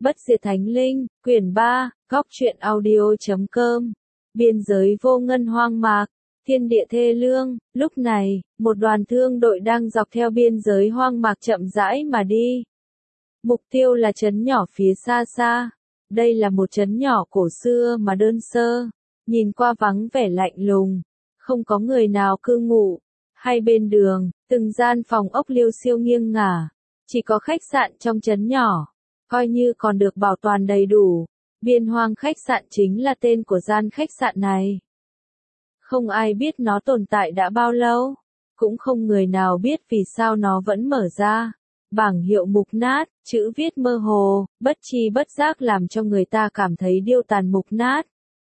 Bất diệt thánh linh, quyển 3, góc truyện audio.com. Biên giới vô ngân hoang mạc, thiên địa thê lương. Lúc này, một đoàn thương đội đang dọc theo biên giới hoang mạc chậm rãi mà đi. Mục tiêu là trấn nhỏ phía xa xa. Đây là một trấn nhỏ cổ xưa mà đơn sơ, nhìn qua vắng vẻ lạnh lùng, không có người nào cư ngụ. Hai bên đường, từng gian phòng ốc liêu xiêu nghiêng ngả, chỉ có khách sạn trong trấn nhỏ, coi như còn được bảo toàn đầy đủ. Biên hoang khách sạn chính là tên của gian khách sạn này. Không ai biết nó tồn tại đã bao lâu, cũng không người nào biết vì sao nó vẫn mở ra. Bảng hiệu mục nát, chữ viết mơ hồ, bất tri bất giác làm cho người ta cảm thấy điêu tàn mục nát.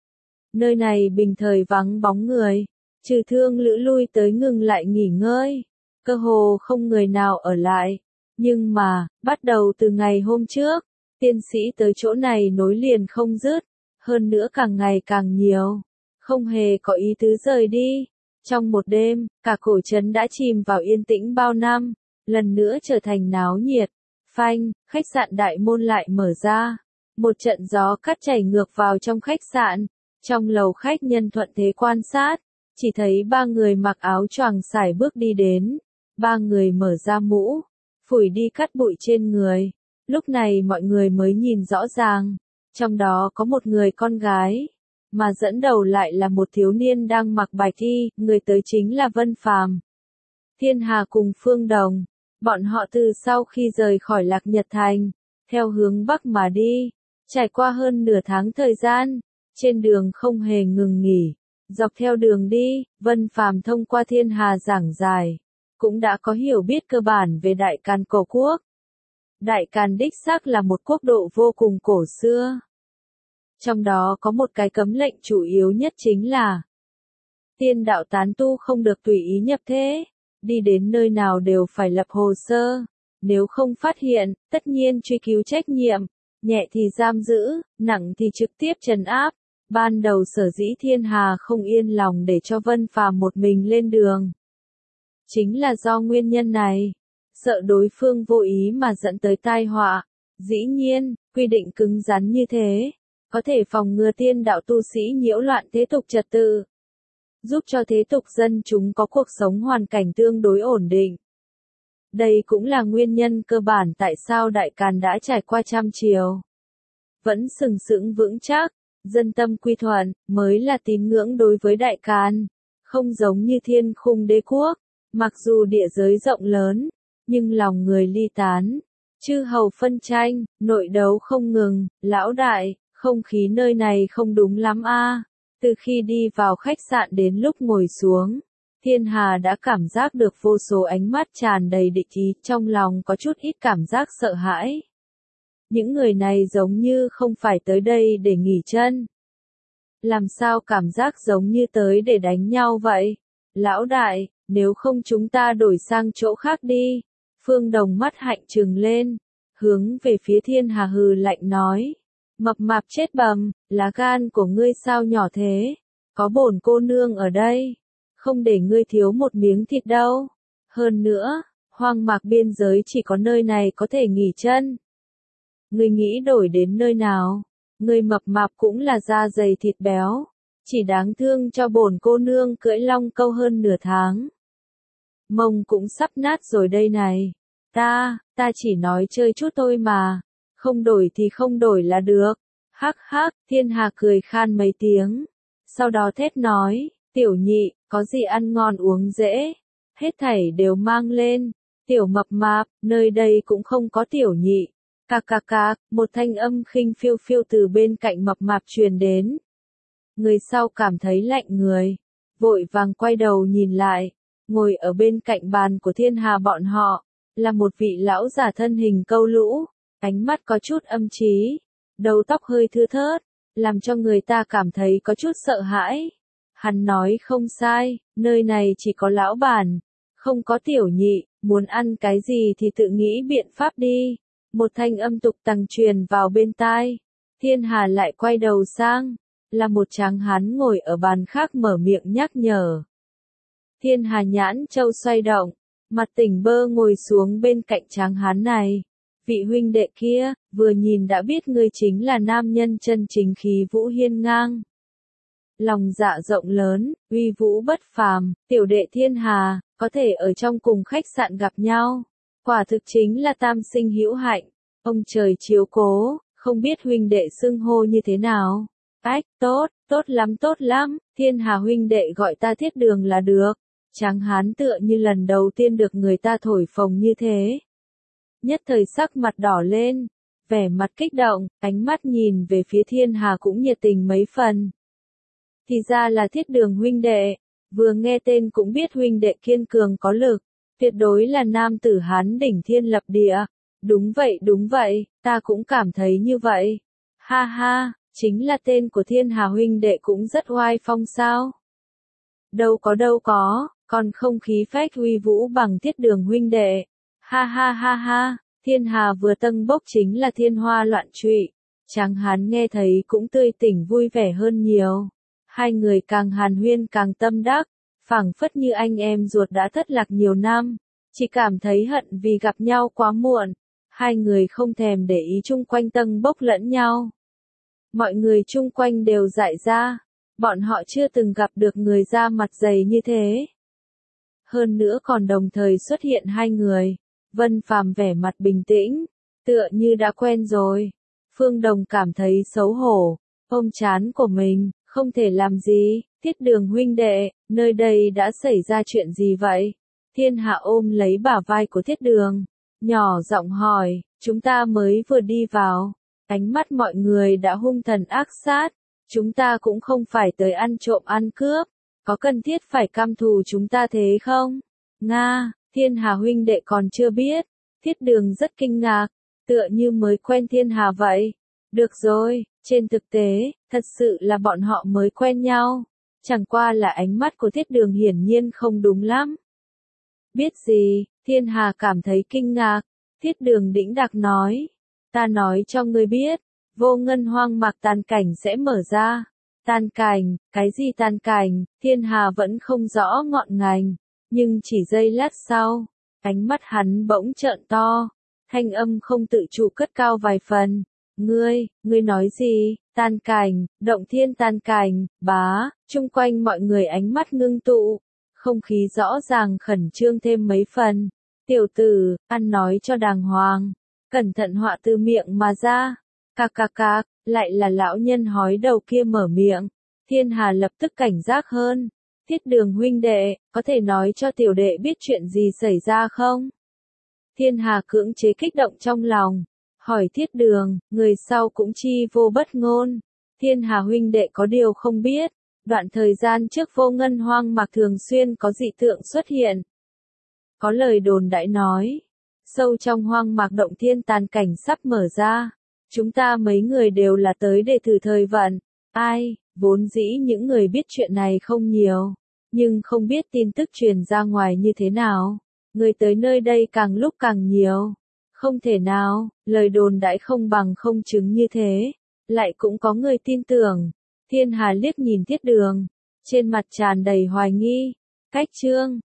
Nơi này bình thời vắng bóng người, trừ thương lữ lui tới ngừng lại nghỉ ngơi, cơ hồ không người nào ở lại. Nhưng mà, bắt đầu từ ngày hôm trước, tiên sĩ tới chỗ này nối liền không dứt, hơn nữa càng ngày càng nhiều, không hề có ý tứ rời đi. Trong một đêm, cả cổ trấn đã chìm vào yên tĩnh bao năm, lần nữa trở thành náo nhiệt. Phanh, khách sạn đại môn lại mở ra, một trận gió cắt chảy ngược vào trong khách sạn. Trong lầu khách nhân thuận thế quan sát, chỉ thấy ba người mặc áo choàng sải bước đi đến. Ba người mở ra mũ, phủi đi cát bụi trên người. Lúc này mọi người mới nhìn rõ ràng, trong đó có một người con gái, mà dẫn đầu lại là một thiếu niên đang mặc bạch y. Người tới chính là Vân Phàm, Thiên Hà cùng Phương Đồng. Bọn họ từ sau khi rời khỏi Lạc Nhật Thành, theo hướng Bắc mà đi, trải qua hơn nửa tháng thời gian, trên đường không hề ngừng nghỉ. Dọc theo đường đi, Vân Phàm thông qua Thiên Hà giảng giải, cũng đã có hiểu biết cơ bản về Đại Càn cổ quốc. Đại Càn đích xác là một quốc độ vô cùng cổ xưa. Trong đó có một cái cấm lệnh chủ yếu nhất chính là tiên đạo tán tu không được tùy ý nhập thế, đi đến nơi nào đều phải lập hồ sơ, nếu không phát hiện, tất nhiên truy cứu trách nhiệm, nhẹ thì giam giữ, nặng thì trực tiếp trấn áp. Ban đầu sở dĩ Thiên Hà không yên lòng để cho Vân Phàm một mình lên đường, chính là do nguyên nhân này, sợ đối phương vô ý mà dẫn tới tai họa. Dĩ nhiên, quy định cứng rắn như thế, có thể phòng ngừa tiên đạo tu sĩ nhiễu loạn thế tục trật tự, giúp cho thế tục dân chúng có cuộc sống hoàn cảnh tương đối ổn định. Đây cũng là nguyên nhân cơ bản tại sao Đại Càn đã trải qua trăm triều, vẫn sừng sững vững chắc, dân tâm quy thuận, mới là tín ngưỡng đối với Đại Càn. Không giống như Thiên Khung đế quốc, mặc dù địa giới rộng lớn, nhưng lòng người ly tán, chư hầu phân tranh, nội đấu không ngừng. Lão đại, không khí nơi này không đúng lắm a. Từ khi đi vào khách sạn đến lúc ngồi xuống, Thiên Hà đã cảm giác được vô số ánh mắt tràn đầy địch ý, trong lòng có chút ít cảm giác sợ hãi. Những người này giống như không phải tới đây để nghỉ chân. Làm sao cảm giác giống như tới để đánh nhau vậy? Lão đại, nếu không chúng ta đổi sang chỗ khác đi. Phương Đồng mắt hạnh trừng lên, hướng về phía Thiên Hà hừ lạnh nói. Mập mạp chết bầm, lá gan của ngươi sao nhỏ thế? Có bổn cô nương ở đây, không để ngươi thiếu một miếng thịt đâu. Hơn nữa, hoang mạc biên giới chỉ có nơi này có thể nghỉ chân. Ngươi nghĩ đổi đến nơi nào? Ngươi mập mạp cũng là da dày thịt béo, chỉ đáng thương cho bổn cô nương cưỡi long câu hơn nửa tháng. Mông cũng sắp nát rồi đây này. Ta chỉ nói chơi chút thôi mà, không đổi thì không đổi là được. Hắc hắc, Thiên Hà cười khan mấy tiếng, sau đó thét nói, tiểu nhị, có gì ăn ngon uống dễ, hết thảy đều mang lên. Tiểu mập mạp, nơi đây cũng không có tiểu nhị. Cạc cạc cạc, một thanh âm khinh phiêu phiêu từ bên cạnh mập mạp truyền đến. Người sau cảm thấy lạnh người, vội vàng quay đầu nhìn lại, ngồi ở bên cạnh bàn của Thiên Hà bọn họ, là một vị lão già thân hình câu lũ, ánh mắt có chút âm trí, đầu tóc hơi thưa thớt, làm cho người ta cảm thấy có chút sợ hãi. Hắn nói không sai, nơi này chỉ có lão bản, không có tiểu nhị, muốn ăn cái gì thì tự nghĩ biện pháp đi. Một thanh âm tục tằng truyền vào bên tai. Thiên Hà lại quay đầu sang, là một tráng hán ngồi ở bàn khác mở miệng nhắc nhở. Thiên Hà nhãn châu xoay động, mặt tỉnh bơ ngồi xuống bên cạnh tráng hán này, vị huynh đệ kia, vừa nhìn đã biết ngươi chính là nam nhân chân chính khí vũ hiên ngang. Lòng dạ rộng lớn, uy vũ bất phàm, tiểu đệ thiên hà, có thể ở trong cùng khách sạn gặp nhau. Quả thực chính là tam sinh hữu hạnh, ông trời chiếu cố, không biết huynh đệ xưng hô như thế nào. Ách, tốt lắm, thiên hà huynh đệ gọi ta Thiết Đường là được. Tráng hán tựa như lần đầu tiên được người ta thổi phồng như thế. Nhất thời sắc mặt đỏ lên, vẻ mặt kích động, ánh mắt nhìn về phía thiên hà cũng nhiệt tình mấy phần. Thì ra là Thiết Đường huynh đệ, vừa nghe tên cũng biết huynh đệ kiên cường có lực, tuyệt đối là nam tử hán đỉnh thiên lập địa. Đúng vậy, ta cũng cảm thấy như vậy. Ha ha, chính là tên của thiên hà huynh đệ cũng rất oai phong sao. Đâu có, còn không khí phách uy vũ bằng Thiết Đường huynh đệ. Ha ha, thiên hà vừa tâng bốc chính là thiên hoa loạn trụy. Tráng hán nghe thấy cũng tươi tỉnh vui vẻ hơn nhiều. Hai người càng hàn huyên càng tâm đắc, phảng phất như anh em ruột đã thất lạc nhiều năm, chỉ cảm thấy hận vì gặp nhau quá muộn. Hai người không thèm để ý chung quanh tâng bốc lẫn nhau. Mọi người chung quanh đều dại ra, bọn họ chưa từng gặp được người da mặt dày như thế. Hơn nữa còn đồng thời xuất hiện hai người, Vân Phàm vẻ mặt bình tĩnh, tựa như đã quen rồi. Phương Đồng cảm thấy xấu hổ, ôm trán của mình, không thể làm gì. Thiết Đường huynh đệ, nơi đây đã xảy ra chuyện gì vậy? Thiên Hạ ôm lấy bả vai của Thiết Đường, nhỏ giọng hỏi, chúng ta mới vừa đi vào, ánh mắt mọi người đã hung thần ác sát, chúng ta cũng không phải tới ăn trộm ăn cướp, có cần thiết phải căm thù chúng ta thế không? Nga, Thiên Hà huynh đệ còn chưa biết. Thiết Đường rất kinh ngạc, tựa như mới quen Thiên Hà vậy. Được rồi, trên thực tế, thật sự là bọn họ mới quen nhau. Chẳng qua là ánh mắt của Thiết Đường hiển nhiên không đúng lắm. Biết gì, Thiên Hà cảm thấy kinh ngạc. Thiết Đường đĩnh đạc nói. Ta nói cho ngươi biết, vô ngân hoang mạc tàn cảnh sẽ mở ra. Tàn cảnh, cái gì tàn cảnh, Thiên Hà vẫn không rõ ngọn ngành. Nhưng chỉ giây lát sau, ánh mắt hắn bỗng trợn to. Thanh âm không tự chủ cất cao vài phần. Ngươi nói gì? Tàn cảnh, động thiên tàn cảnh, bá, chung quanh mọi người ánh mắt ngưng tụ, không khí rõ ràng khẩn trương thêm mấy phần. Tiểu tử, ăn nói cho đàng hoàng, cẩn thận họa từ miệng mà ra. Cạc, lại là lão nhân hói đầu kia mở miệng. Thiên Hà lập tức cảnh giác hơn. Thiết Đường huynh đệ, có thể nói cho tiểu đệ biết chuyện gì xảy ra không? Thiên Hà cưỡng chế kích động trong lòng. Hỏi Thiết Đường, người sau cũng chi vô bất ngôn. Thiên Hà huynh đệ có điều không biết, đoạn thời gian trước vô ngân hoang mạc thường xuyên có dị tượng xuất hiện. Có lời đồn đại nói, sâu trong hoang mạc động thiên tàn cảnh sắp mở ra. Chúng ta mấy người đều là tới để thử thời vận. Ai, vốn dĩ những người biết chuyện này không nhiều, nhưng không biết tin tức truyền ra ngoài như thế nào. Người tới nơi đây càng lúc càng nhiều. Không thể nào, lời đồn đại không bằng không chứng như thế. Lại cũng có người tin tưởng. Thiên Hà liếc nhìn Thiết Đường, trên mặt tràn đầy hoài nghi. Cách chương